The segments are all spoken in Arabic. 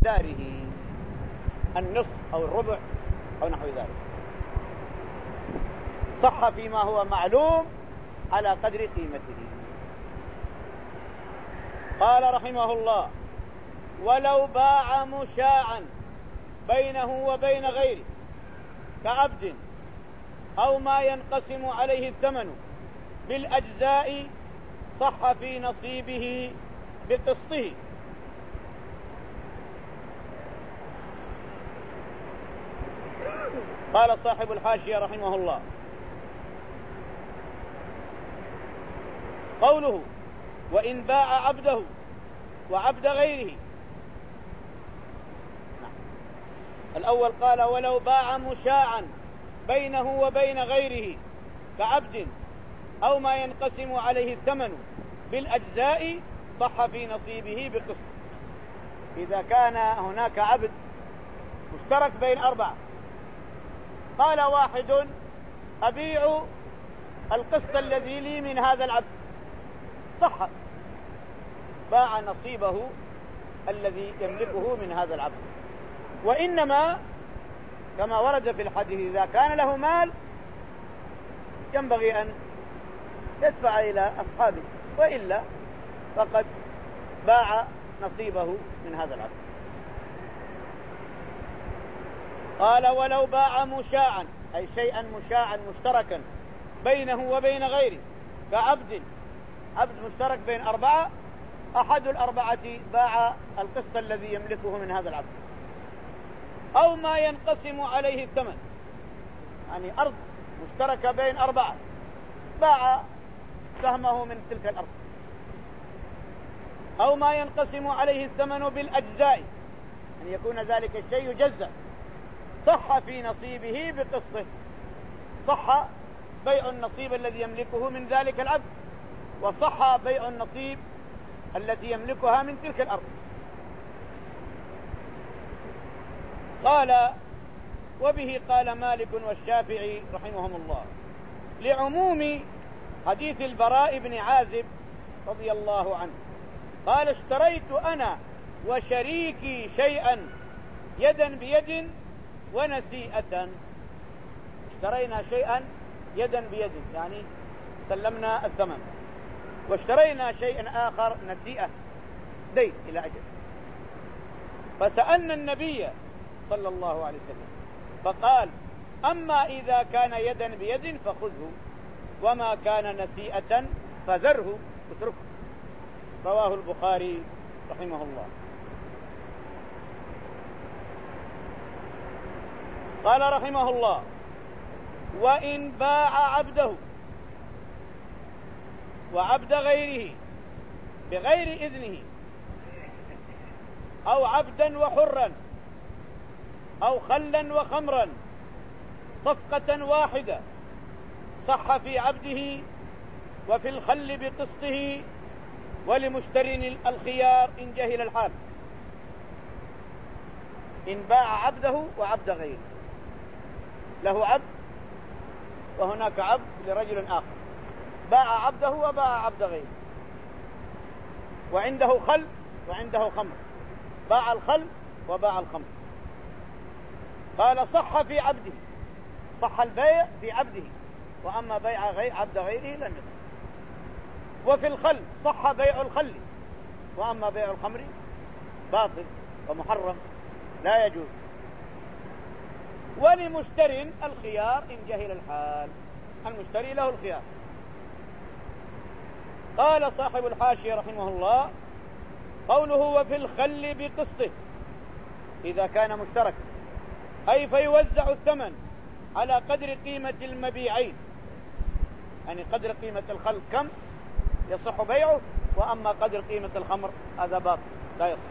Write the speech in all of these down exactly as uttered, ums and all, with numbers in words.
مقداره، النصف أو الربع أو نحو ذلك. صح فيما هو معلوم على قدر قيمته. قال رحمه الله: ولو باع مشاعا بينه وبين غيره كعبد أو ما ينقسم عليه الثمن بالأجزاء صح في نصيبه بقسطه. قال صاحب الحاشية رحمه الله: قوله وإن باع عبده وعبد غيره. الأول قال ولو باع مشاعا بينه وبين غيره كعبد أو ما ينقسم عليه الثمن بالأجزاء صح في نصيبه بقسط. إذا كان هناك عبد مشترك بين أربعة، قال واحد أبيع القسط الذي لي من هذا العبد، صح، باع نصيبه الذي يملكه من هذا العبد. وإنما كما ورد في الحديث إذا كان له مال ينبغي أن يدفع إلى أصحابه، وإلا فقد باع نصيبه من هذا العبد. قال ولو باع مشاعا أي شيئا مشاعا مشتركا بينه وبين غيره كعبد، عبد مشترك بين أربعة، أحد الأربعة باع القسط الذي يملكه من هذا العبد، أو ما ينقسم عليه الثمن، يعني أرض مشتركة بين أربعة باع سهمه من تلك الأرض، أو ما ينقسم عليه الثمن بالأجزاء، أن يكون ذلك الشيء يجزأ، صح في نصيبه بقسطه، صح بيع النصيب الذي يملكه من ذلك العبد، وصح بيع النصيب التي يملكها من تلك الأرض. قال وبه قال مالك والشافعي رحمهم الله لعموم حديث البراء بن عازب رضي الله عنه، قال اشتريت أنا وشريكي شيئا يدا بيد ونسيئة. اشترينا شيئا يدا بيد يعني سلمنا الثمن، واشترينا شيئا آخر نسيئة دين إلى أجل. فسألنا النبي صلى الله عليه وسلم فقال أما إذا كان يدا بيد فخذه، وما كان نسيئة فذره اتركه. رواه البخاري رحمه الله. قال رحمه الله وإن باع عبده وعبد غيره بغير إذنه، أو عبدا وحرا، أو خلا وخمرا صفقة واحدة، صح في عبده وفي الخل بقسطه، ولمشتري الخيار إن جهل الحال. إن باع عبده وعبد غيره، له عبد وهناك عبد لرجل آخر، باع عبده وباع عبد غيره، وعنده خل وعنده خمر، باع الخل وباع الخمر. قال صح في عبده، صح البيع في عبده، وأما بيع غير عبد غيره لم يصح. وفي الخل صح بيع الخل، وأما بيع الخمر باطل ومحرم لا يجوز. ولمشتر الخيار إن جهل الحال، المشتري له الخيار. قال صاحب الحاشية رحمه الله قوله وفي الخل بقسطه إذا كان مشترك، أي فيوزع الثمن على قدر قيمة المبيعين، يعني قدر قيمة الخل كم يصح بيعه، وأما قدر قيمة الخمر هذا باطل لا يصح.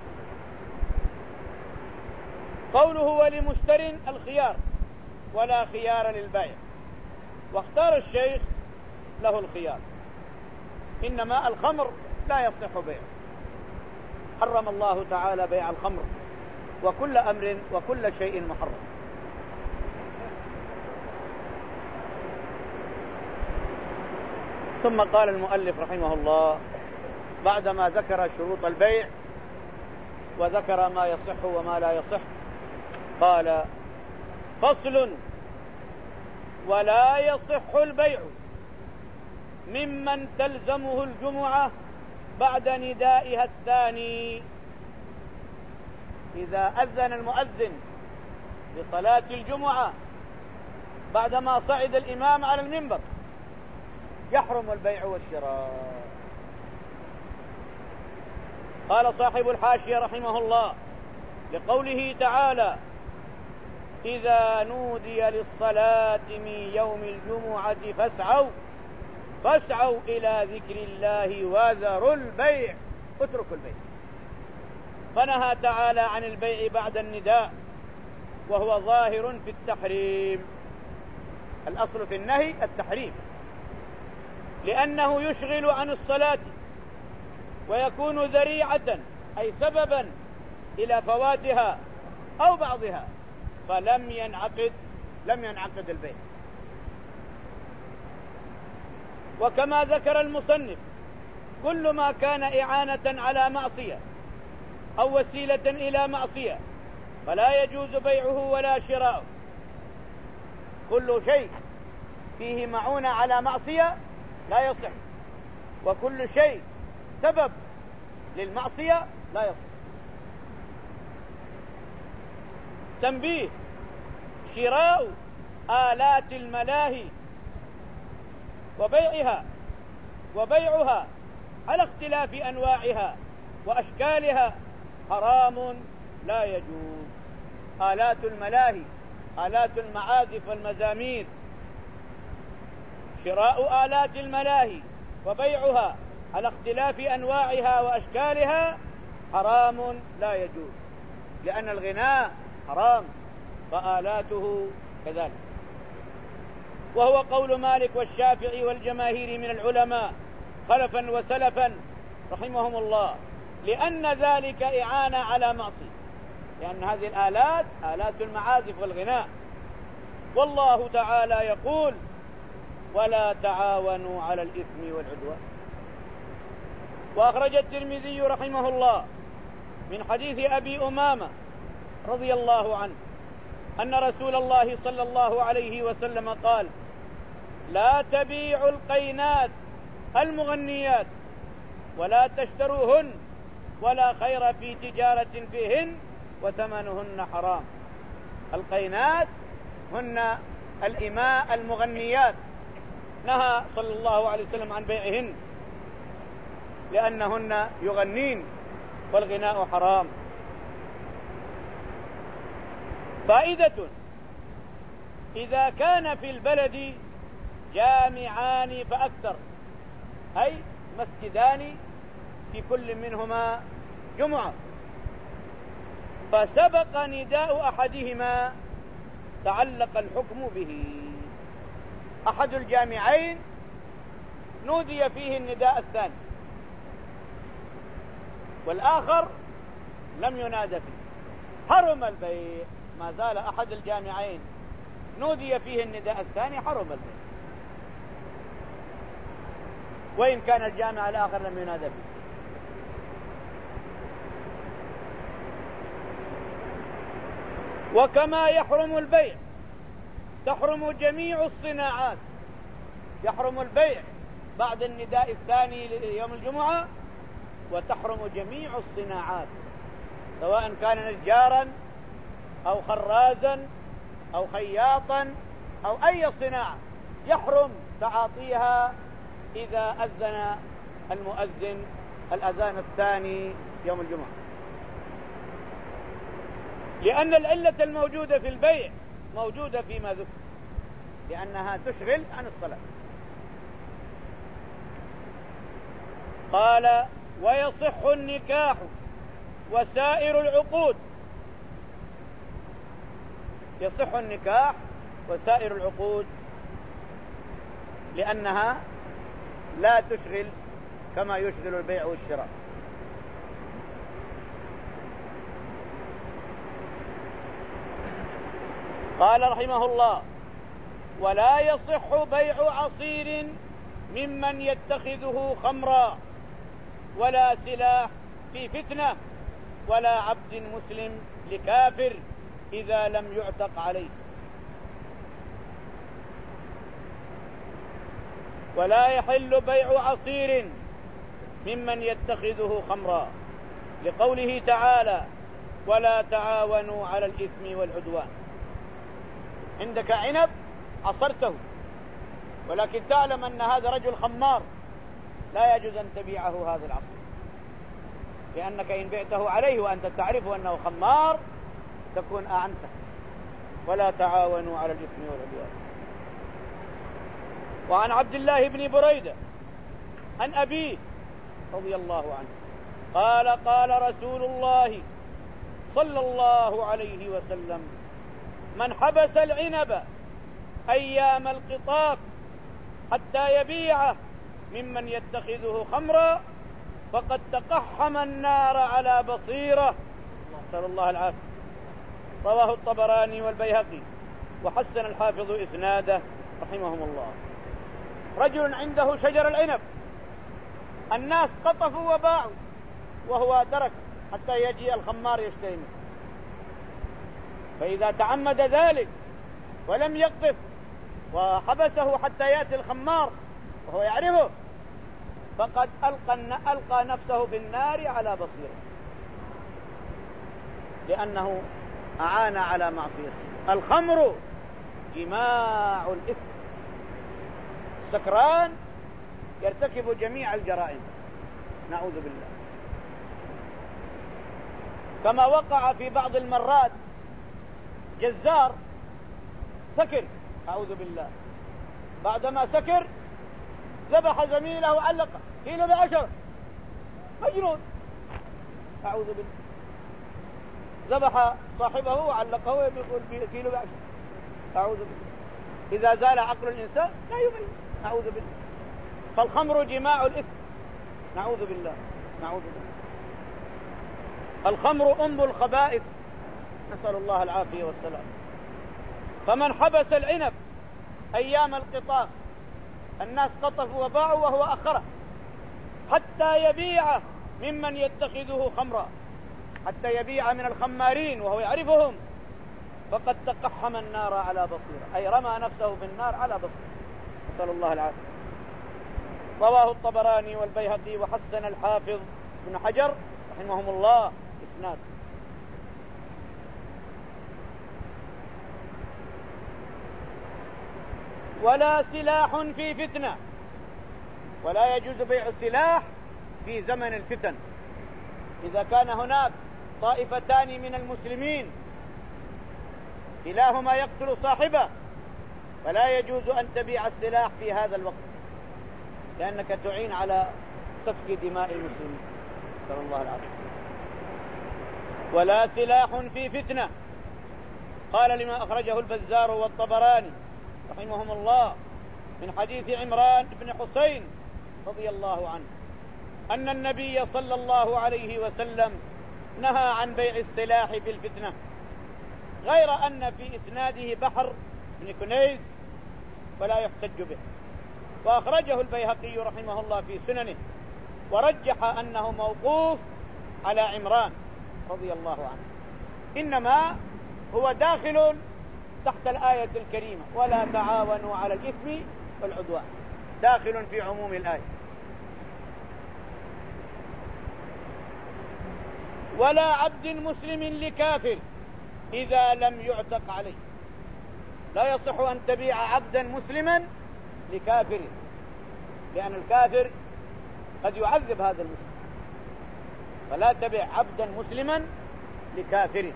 قوله ولمشتر الخيار ولا خيار للبائع، واختار الشيخ له الخيار، إنما الخمر لا يصح بيعه، حرم الله تعالى بيع الخمر، وكل أمر وكل شيء محرم. ثم قال المؤلف رحمه الله بعدما ذكر شروط البيع وذكر ما يصح وما لا يصح. قال: فصل: ولا يصح البيع ممن تلزمه الجمعة بعد ندائها الثاني. إذا أذن المؤذن لصلاة الجمعة بعدما صعد الإمام على المنبر يحرم البيع والشراء. قال صاحب الحاشية رحمه الله لقوله تعالى: إذا نودي للصلاة من يوم الجمعة فاسعوا فاسعوا إلى ذكر الله وذروا البيع، اتركوا البيع. فنهى تعالى عن البيع بعد النداء، وهو ظاهر في التحريم. الأصل في النهي التحريم، لأنه يشغل عن الصلاة ويكون ذريعة أي سببا إلى فواتها أو بعضها، فلم ينعقد لم ينعقد البيع. وكما ذكر المصنف: كل ما كان إعانة على معصية أو وسيلة إلى معصية فلا يجوز بيعه ولا شراؤه. كل شيء فيه معونة على معصية لا يصح، وكل شيء سبب للمعصية لا يصح. تنبيه: شراء آلات الملاهي وبيعها وبيعها على اختلاف أنواعها وأشكالها حرام لا يجوز. آلات الملاهي، آلات المعازف والمزامير، شراء آلات الملاهي وبيعها على اختلاف أنواعها وأشكالها حرام لا يجوز، لأن الغناء حرام فآلاته كذلك. وهو قول مالك والشافعي والجماهير من العلماء خلفا وسلفا رحمهم الله، لأن ذلك إعانة على معصية، لأن هذه الآلات آلات المعازف والغناء. والله تعالى يقول: ولا تعاونوا على الإثم والعدوان. وأخرج الترمذي رحمه الله من حديث أبي أمامة رضي الله عنه أن رسول الله صلى الله عليه وسلم قال: لا تبيعوا القينات المغنيات ولا تشتروهن ولا خير في تجارة فيهن وثمنهن حرام. القينات هن الإماء المغنيات، نهى صلى الله عليه وسلم عن بيعهن لأنهن يغنين والغناء حرام. فائدة: إذا كان في البلد جامعان فأكثر، أي مسجدان في كل منهما جمعة، فسبق نداء أحدهما تعلق الحكم به. أحد الجامعين نودي فيه النداء الثاني والآخر لم ينادى فيه، حرم البيع. ما زال أحد الجامعين نودي فيه النداء الثاني حرم البيع، وإن كان الجامع الآخر لم ينادى فيه. وكما يحرم البيع تحرم جميع الصناعات. يحرم البيع بعد النداء الثاني ليوم الجمعة، وتحرم جميع الصناعات سواء كان نجارا أو خرازا أو خياطا أو أي صناعة، يحرم تعاطيها إذا أذن المؤذن الأذان الثاني يوم الجمعة، لأن العلة الموجودة في البيع موجودة فيما ذكر، لأنها تشغل عن الصلاة. قال: ويصح النكاح وسائر العقود. يصح النكاح وسائر العقود لأنها لا تشغل كما يشغل البيع والشراء. قال رحمه الله: ولا يصح بيع عصير ممن يتخذه خمرا ولا سلاح في فتنة ولا عبد مسلم لكافر إذا لم يعتق عليه. ولا يحل بيع عصير ممن يتخذه خمرا، لقوله تعالى: ولا تعاونوا على الإثم والعدوان. عندك عنب عصرته، ولكن تعلم أن هذا رجل خمار، لا يجوز أن تبيعه هذا العصير، لأنك إن بعته عليه وأنت تعرف أنه خمار تكون أعنته. ولا تعاونوا على الإثم والعدوان. وعن عبد الله بن بريدة عن أبيه رضي الله عنه قال: قال رسول الله صلى الله عليه وسلم: من حبس العنب أيام القطاف حتى يبيعه ممن يتخذه خمرا فقد تقحم النار على بصيرة. نسأل الله العافية. رواه الطبراني والبيهقي وحسن الحافظ إسناده رحمهم الله. رجل عنده شجر العنب، الناس قطفوا وباعوا وهو ترك حتى يجي الخمار يشتري منه، فإذا تعمد ذلك ولم يقطف وحبسه حتى يأتي الخمار وهو يعرفه فقد ألقى, ألقى نفسه في النار على بصيرة، لأنه أعان على معصيته. الخمر جماع الإثم، السكران يرتكب جميع الجرائم، نعوذ بالله. كما وقع في بعض المرات جزار سكر، أعوذ بالله، بعدما سكر ذبح زميله وعلقه كيلو بعشرة، مجنون، أعوذ بالله. ذبح صاحبه وعلقه ويقول كيلو بعشرة، أعوذ بالله. إذا زال عقل الإنسان لا يبين، نعوذ بالله. فالخمر جماع الإثم، نعوذ بالله، نعوذ بالله. الخمر أم الخبائث، نسأل الله العافية والسلام. فمن حبس العنب أيام القطاف، الناس قطفوا وباعوا وهو أخره حتى يبيع ممن يتخذه خمرا، حتى يبيع من الخمارين وهو يعرفهم، فقد تقحم النار على بصيرة، أي رمى نفسه في النار على بصيرة، نسأل الله العافية. رواه الطبراني والبيهقي وحسن الحافظ ابن حجر رحمهم الله إسناد. ولا سلاح في فتنة، ولا يجوز بيع السلاح في زمن الفتن. إذا كان هناك طائفتان من المسلمين كلاهما يقتل صاحبه فلا يجوز أن تبيع السلاح في هذا الوقت، لأنك تعين على سفك دماء المسلمين، نسأل الله العافية. ولا سلاح في فتنة، قال لما أخرجه البزار والطبراني رحمهم الله من حديث عمران بن حسين رضي الله عنه أن النبي صلى الله عليه وسلم نهى عن بيع السلاح في الفتنة، غير أن في إسناده بحر بن كنيز ولا يحتج به. وأخرجه البيهقي رحمه الله في سننه ورجح أنه موقوف على عمران رضي الله عنه، إنما هو داخل تحت الآية الكريمة ولا تعاونوا على الإثم والعدوان، داخل في عموم الآية. ولا عبد مسلم لكافر إذا لم يعتق عليه، لا يصح أن تبيع عبدا مسلما لكافر، لأن الكافر قد يعذب هذا المسلم، فلا تبيع عبدا مسلما لكافر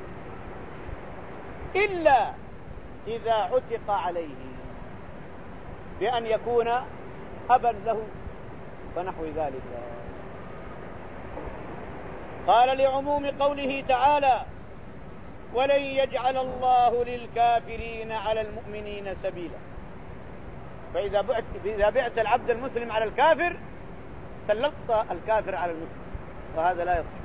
إلا إذا عتق عليه بأن يكون أبا له فنحو ذلك. قال لعموم قوله تعالى ولن يجعل الله للكافرين على المؤمنين سبيلا، فإذا بعت, إذا بعت العبد المسلم على الكافر سلطت الكافر على المسلم، وهذا لا يصح.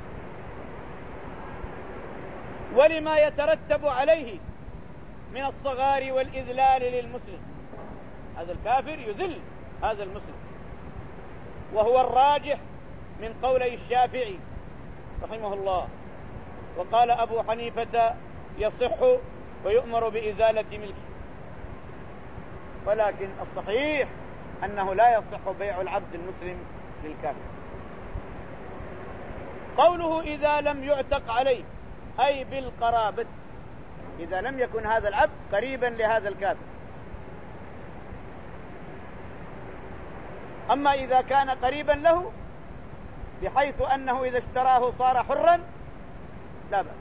ولما يترتب عليه من الصغار والإذلال للمسلم، هذا الكافر يذل هذا المسلم، وهو الراجح من قولي الشافعي رحمه الله وقال أبو حنيفة يصح ويؤمر بإزالة ملكه، ولكن الصحيح أنه لا يصح بيع العبد المسلم للكافر. قوله إذا لم يعتق عليه أي بالقرابة، إذا لم يكن هذا العبد قريبا لهذا الكافر. أما إذا كان قريبا له بحيث أنه إذا اشتراه صار حرا لا بأس.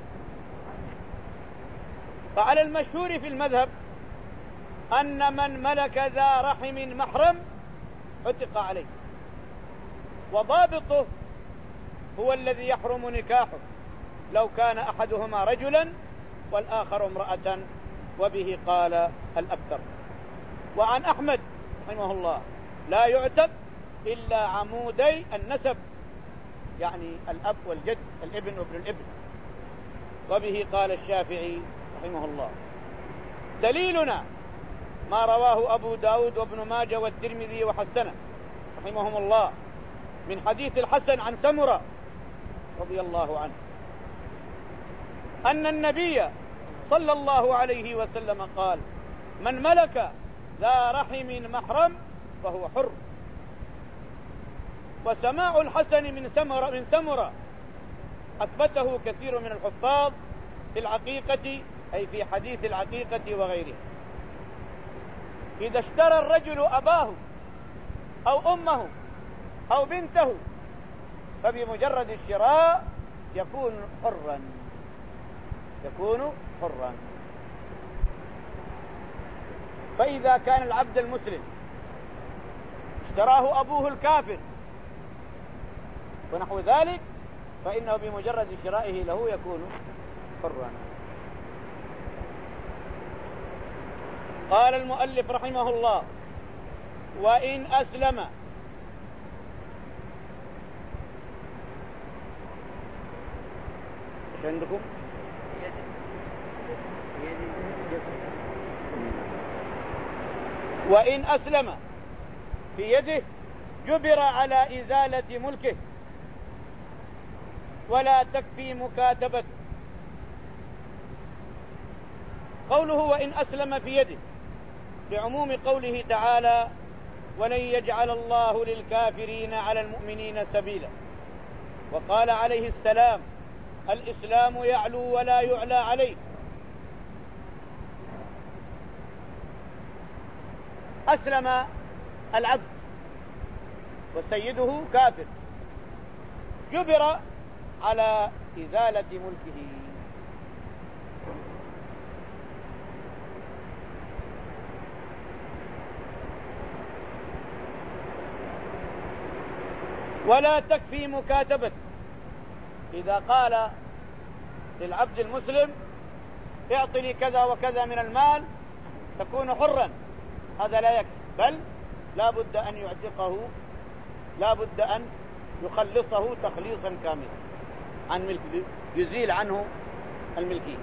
فعلى المشهور في المذهب أن من ملك ذا رحم محرم عتق عليه، وضابطه هو الذي يحرم نكاحه لو كان أحدهما رجلا والآخر امرأة، وبه قال الأكثر. وعن أحمد رحمه الله لا يعتق إلا عمودي النسب، يعني الأب والجد، الابن وابن الابن، وبه قال الشافعي رحمه الله. دليلنا ما رواه أبو داود وابن ماجه والترمذي وحسنه رحمهم الله من حديث الحسن عن سمرة رضي الله عنه أن النبي صلى الله عليه وسلم قال: من ملك ذا رحم محرم فهو حر. وسماع الحسن من سمرة من سمرة أثبته كثير من الحفاظ في العقيقة، أي في حديث العقيقة وغيره. إذا اشترى الرجل أباه أو أمه أو بنته فبمجرد الشراء يكون حرا، يكون حرا. فإذا كان العبد المسلم اشتراه أبوه الكافر ونحو ذلك فإنه بمجرد شرائه له يكون حرا. قال المؤلف رحمه الله: وإن أسلم. ايش عندكم؟ وإن أسلم في يده جبر على إزالة ملكه ولا تكفي مكاتبته. قوله وإن أسلم في يده لعموم قوله تعالى: ولن يجعل الله للكافرين على المؤمنين سبيلا. وقال عليه السلام: الإسلام يعلو ولا يعلى عليه. أسلم العبد وسيده كافر، جبر على إزالة ملكه. ولا تكفي مكاتبة. إذا قال للعبد المسلم: اعطني كذا وكذا من المال تكون حرا، هذا لا يكفي، بل لا بد أن يعتقه، لا بد أن يخلصه تخليصا كاملا عن ملك، يزيل عنه الملكية.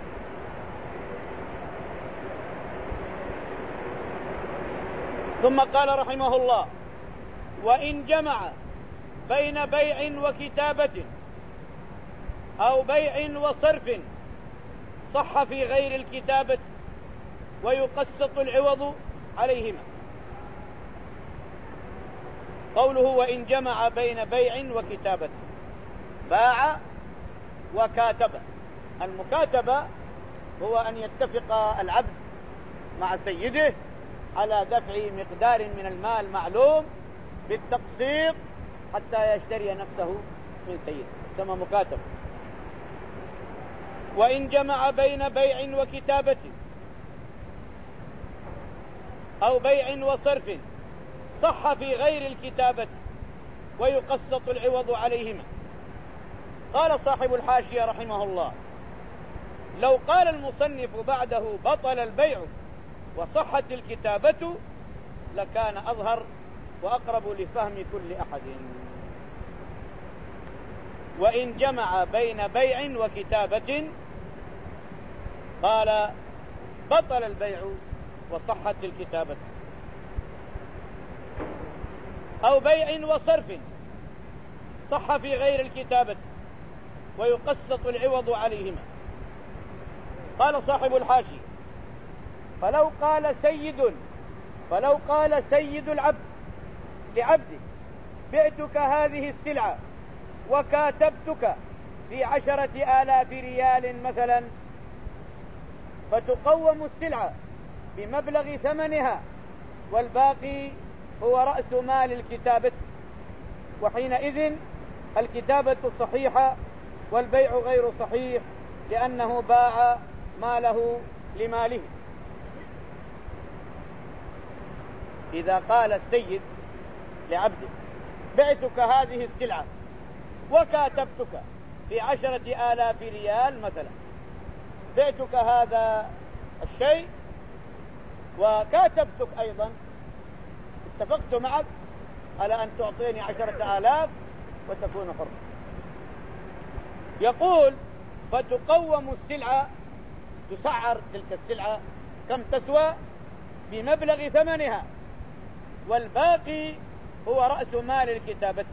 ثم قال رحمه الله: وإن جمع بين بيع وكتابة أو بيع وصرف صح في غير الكتابة ويقسط العوض عليهما. قوله وإن جمع بين بيع وكتابة، باع وكاتب. المكاتبة هو أن يتفق العبد مع سيده على دفع مقدار من المال معلوم بالتقسيط حتى يشتري نفسه من سيده، ثم مكاتب. وإن جمع بين بيع وكتابة أو بيع وصرف صح في غير الكتابة ويقسط العوض عليهما. قال صاحب الحاشية رحمه الله: لو قال المصنف بعده بطل البيع وصحت الكتابة لكان أظهر وأقرب لفهم كل أحد. وإن جمع بين بيع وكتابة قال بطل البيع وصحت الكتابة، أو بيع وصرف صح في غير الكتابة ويقسط العوض عليهما. قال صاحب الحاشية: فلو قال سيد فلو قال سيد العبد لعبده: بعتك هذه السلعة وكاتبتك في عشرة آلاف ريال مثلا، فتقوم السلعة بمبلغ ثمنها والباقي هو رأس مال الكتابة، وحينئذ الكتابة صحيحة والبيع غير صحيح، لأنه باع ماله لماله. إذا قال السيد لعبده: بعتك هذه السلعة وكاتبتك في عشرة آلاف ريال مثلا، بعتك هذا الشيء وكاتبتك أيضا، اتفقت معك على أن تعطيني عشرة آلاف وتكون حر. يقول: فتقوم السلعة، تسعر تلك السلعة كم تسوى بمبلغ ثمنها، والباقي هو رأس مال الكتابة،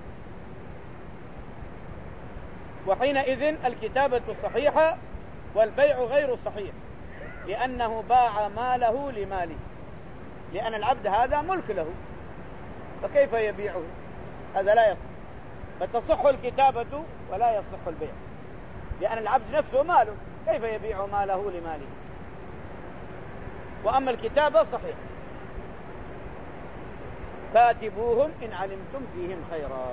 وحينئذ الكتابة صحيحة والبيع غير صحيح، لأنه باع ماله لماله، لأن العبد هذا ملك له، فكيف يبيعه؟ هذا لا يصح. فتصح الكتابة ولا يصح البيع، لأن العبد نفسه ماله، كيف يبيع ماله لماله؟ وأما الكتابة صحيح: كاتبوهم إن علمتم فيهم خيرا.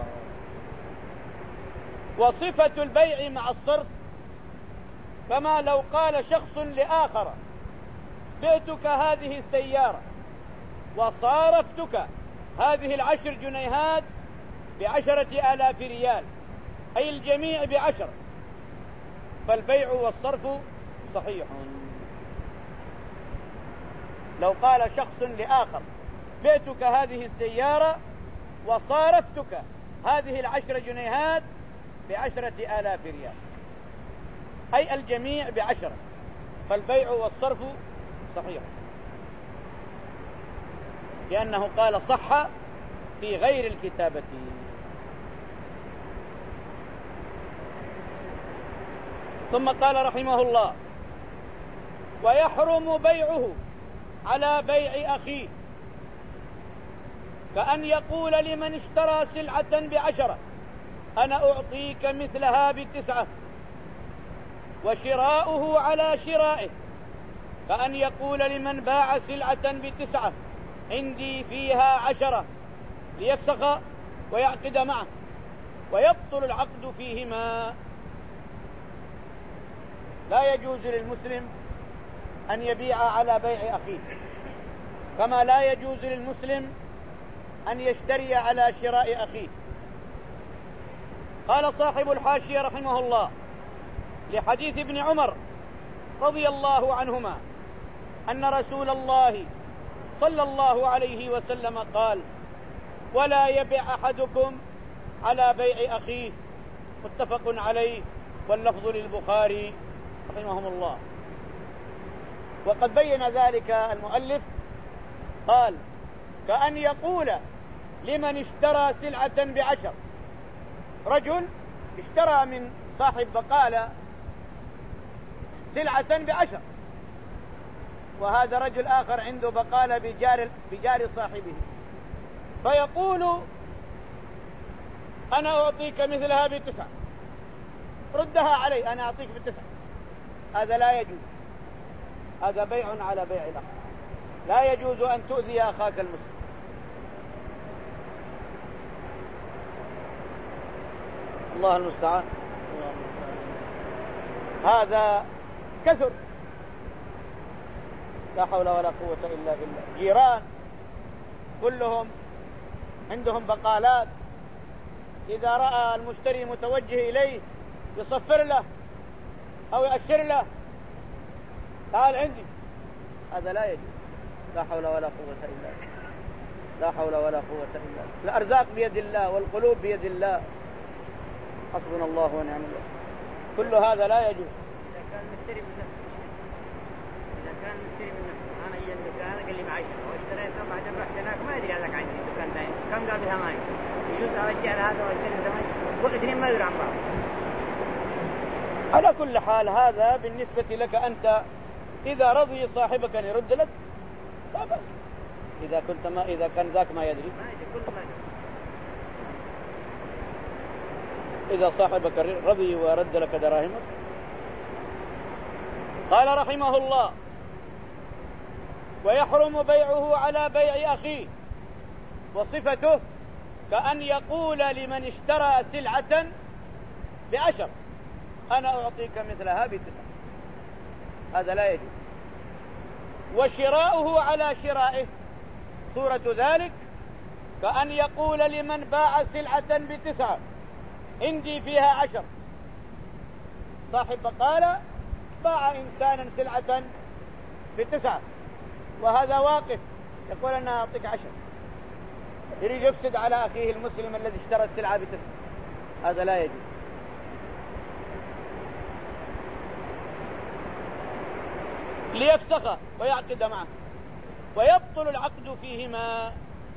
وصفة البيع مع الصرف كما لو قال شخص لآخر: بعتك هذه السيارة وصارفتك هذه العشر جنيهات بعشرة آلاف ريال، أي الجميع بعشر، فالبيع والصرف صحيح. لو قال شخص لآخر: بعتك هذه السيارة وصارفتك هذه العشر جنيهات بعشرة آلاف ريال، أي الجميع بعشرة، فالبيع والصرف صحيح، لأنه قال صح في غير الكتابة. ثم قال رحمه الله: ويحرم بيعه على بيع أخيه، كأن يقول لمن اشترى سلعة بعشرة: أنا أعطيك مثلها بتسعة، وشراؤه على شرائه، كأن يقول لمن باع سلعة بتسعة: عندي فيها عشرة، ليفسخ ويعقد معه، ويبطل العقد فيهما. لا يجوز للمسلم أن يبيع على بيع أخيه، كما لا يجوز للمسلم أن يشتري على شراء أخيه. قال صاحب الحاشية رحمه الله: لحديث ابن عمر رضي الله عنهما أن رسول الله صلى الله عليه وسلم قال: ولا يبيع أحدكم على بيع أخيه، متفق عليه، واللفظ للبخاري رحمهم الله. وقد بين ذلك المؤلف، قال: كأن يقول لمن اشترى سلعة بعشر. رجل اشترى من صاحب بقالة سلعة بعشر، وهذا رجل آخر عنده بقالة بجار, بجار صاحبه، فيقول: أنا أعطيك مثلها بتسعة، ردها علي، أنا أعطيك بتسعة. هذا لا يجوز، هذا بيع على بيع الآخر. لا يجوز أن تؤذي أخاك المسلم. الله المستعان. هذا كثر، لا حول ولا قوة إلا بالله. جيران كلهم عندهم بقالات، إذا رأى المشتري متوجه إليه يصفر له أو يأشر له: تعال عندي. هذا لا يجوز، لا حول ولا قوة إلا بالله، لا حول ولا قوة إلا بالله. الأرزاق بيد الله والقلوب بيد الله، حسبنا الله ونعم الوكيل. كل هذا لا يجوز. إذا كان مشتري من نفسه، إذا كان مشتري من نفسه، أنا أجي الدكان قال لي معي واشتريتها، بعدين رحت هناك ما أدري هذاك عندي دكان ثاني كم قال بثمانية، يجوز أرجع لهذا واشتري بثمانية؟ كل اثنين ما يدري عن بعض. على كل حال هذا بالنسبة لك أنت، إذا رضي صاحبك أن يرد لك لا بأس، إذا كنت ما إذا كان ذاك ما يدري، إذا صاحبك رضي ورد لك دراهمك. قال رحمه الله: ويحرم بيعه على بيع أخيه، وصفته كأن يقول لمن اشترى سلعة بعشر أنا أعطيك مثلها بتسعة، هذا لا يجوز. وشراؤه على شرائه، صورة ذلك كأن يقول لمن باع سلعة بتسعة عندي فيها عشر، صاحب قال باع إنسانا سلعة بتسعة وهذا واقف يقول أنا أعطيك عشر، يريد يفسد على أخيه المسلم الذي اشترى السلعة بتسعة، هذا لا يجوز. ليفسخ ويعقد معه ويبطل العقد فيهما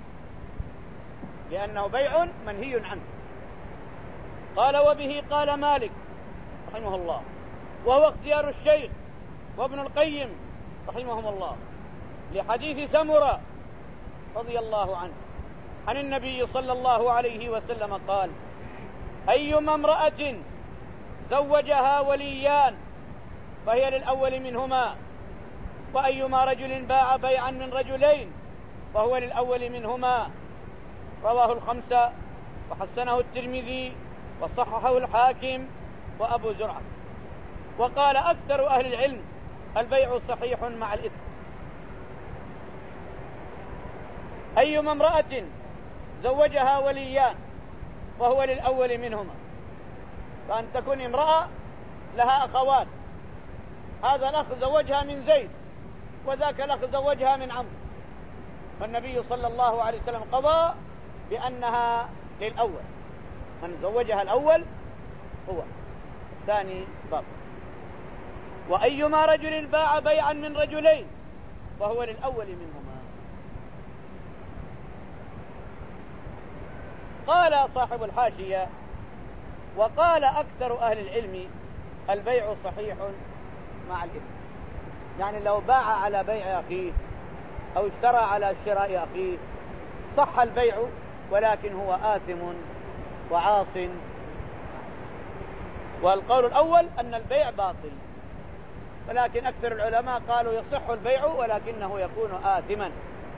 لأنه بيع منهي عنه. قال: وبه قال مالك رحمه الله، وهو اختيار الشيخ وابن القيم رحمهم الله، لحديث سمرة رضي الله عنه عن النبي صلى الله عليه وسلم قال: أيما امرأة زوجها وليان فهي للأول منهما، وأيما رجل باع بيعا من رجلين فهو للأول منهما. رواه الخمسة وحسنه الترمذي وصححه الحاكم وأبو زرعة. وقال أكثر أهل العلم: البيع صحيح مع الإثم. أيما امرأة زوجها وليان وهو للأول منهما، فأن تكون امرأة لها أخوات، هذا الأخ زوجها من زيد وذاك الأخ زوجها من عمرو، فالنبي صلى الله عليه وسلم قضى بأنها للأول، من زوجها الأول هو الثاني باطل. وأيما رجل باع بيعا من رجلين فهو للأول منهما. قال صاحب الحاشية: وقال أكثر أهل العلم البيع صحيح مع الإثم، يعني لو باع على بيع أخيه أو اشترى على شراء أخيه صح البيع، ولكن هو آثم وعاص. والقول الأول أن البيع باطل، ولكن أكثر العلماء قالوا يصح البيع ولكنه يكون آثما.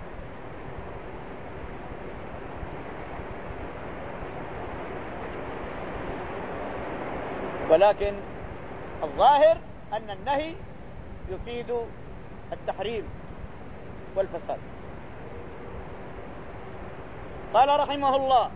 ولكن الظاهر أن النهي يفيد التحريم والفساد. قال رحمه الله: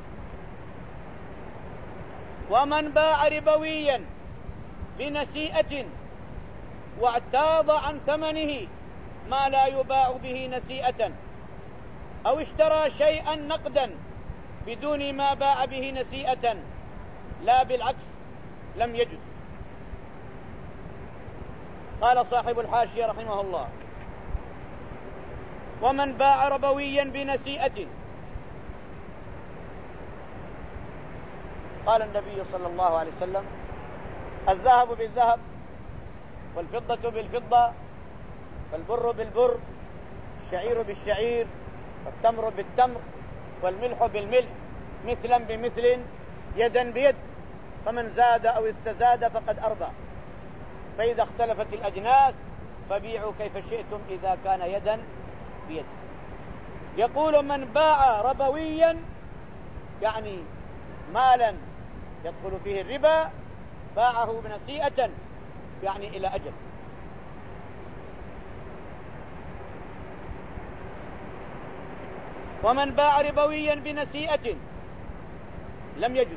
ومن باع ربويا بنسيئة واعتاض عن ثمنه ما لا يباع به نسيئة، أو اشترى شيئا نقدا بدون ما باع به نسيئة لا بالعكس لم يجز. قال صاحب الحاشية رحمه الله: ومن باع ربويا بنسيئة، قال النبي صلى الله عليه وسلم: الذهب بالذهب والفضة بالفضة والبر بالبر الشعير بالشعير والتمر بالتمر والملح بالملح مثلا بمثل يدا بيد، فمن زاد أو استزاد فقد أربى، فإذا اختلفت الأجناس فبيعوا كيف شئتم إذا كان يدا بيد. يقول: من باع ربويا يعني مالا يدخل فيه الربا باعه بنسيئة يعني إلى أجل. ومن باع ربويا بنسيئة لم يجز.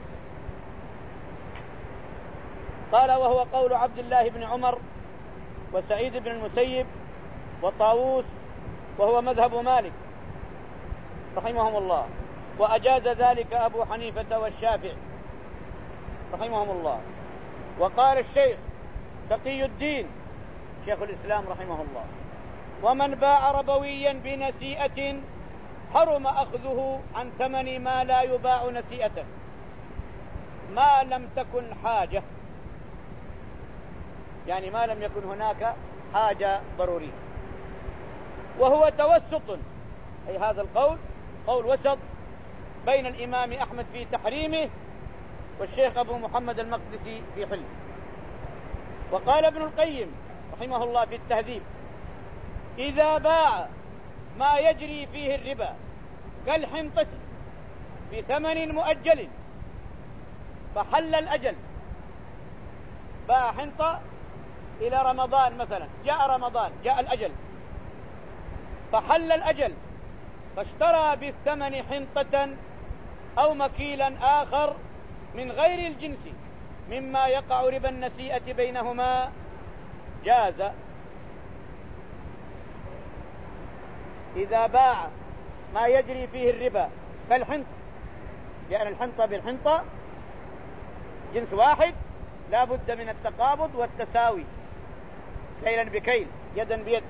قال: وهو قول عبد الله بن عمر وسعيد بن المسيب وطاووس، وهو مذهب مالك رحمهم الله، وأجاز ذلك أبو حنيفة والشافعي رحمهم الله. وقال الشيخ تقي الدين شيخ الإسلام رحمه الله: ومن باع ربويا بنسيئة حرم أخذه عن ثمن ما لا يباع نسيئة ما لم تكن حاجة. يعني ما لم يكن هناك حاجة ضرورية. وهو توسط، أي هذا القول قول وسط بين الإمام أحمد في تحريمه والشيخ أبو محمد المقدسي في حله. وقال ابن القيم رحمه الله في التهذيب: إذا باع ما يجري فيه الربا كالحنطة بثمن مؤجل فحل الأجل، باع حنطة إلى رمضان مثلا، جاء رمضان جاء الأجل فحل الأجل، فاشترى بالثمن حنطة أو مكيلا آخر من غير الجنس مما يقع ربا النسيئة بينهما، جاز. إذا باع ما يجري فيه الربا كالحنطة، لأن الحنطة بالحنطة جنس واحد لا بد من التقابض والتساوي، كيلا بكيل يدا بيد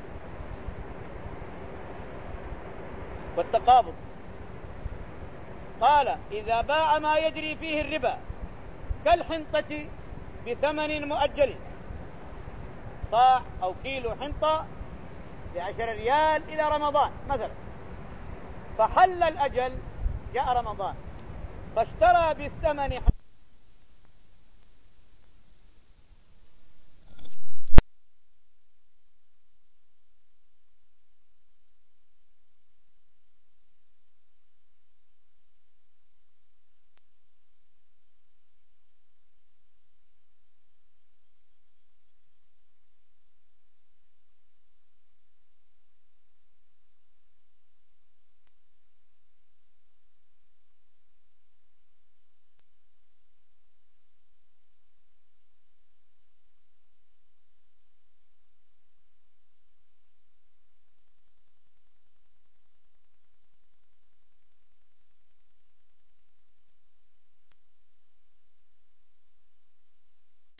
والتقابض. قال: إذا باع ما يجري فيه الربا كالحنطة بثمن مؤجل، صاع أو كيلو حنطة بعشر ريال إلى رمضان مثلا، فحل الأجل جاء رمضان فاشترى بالثمن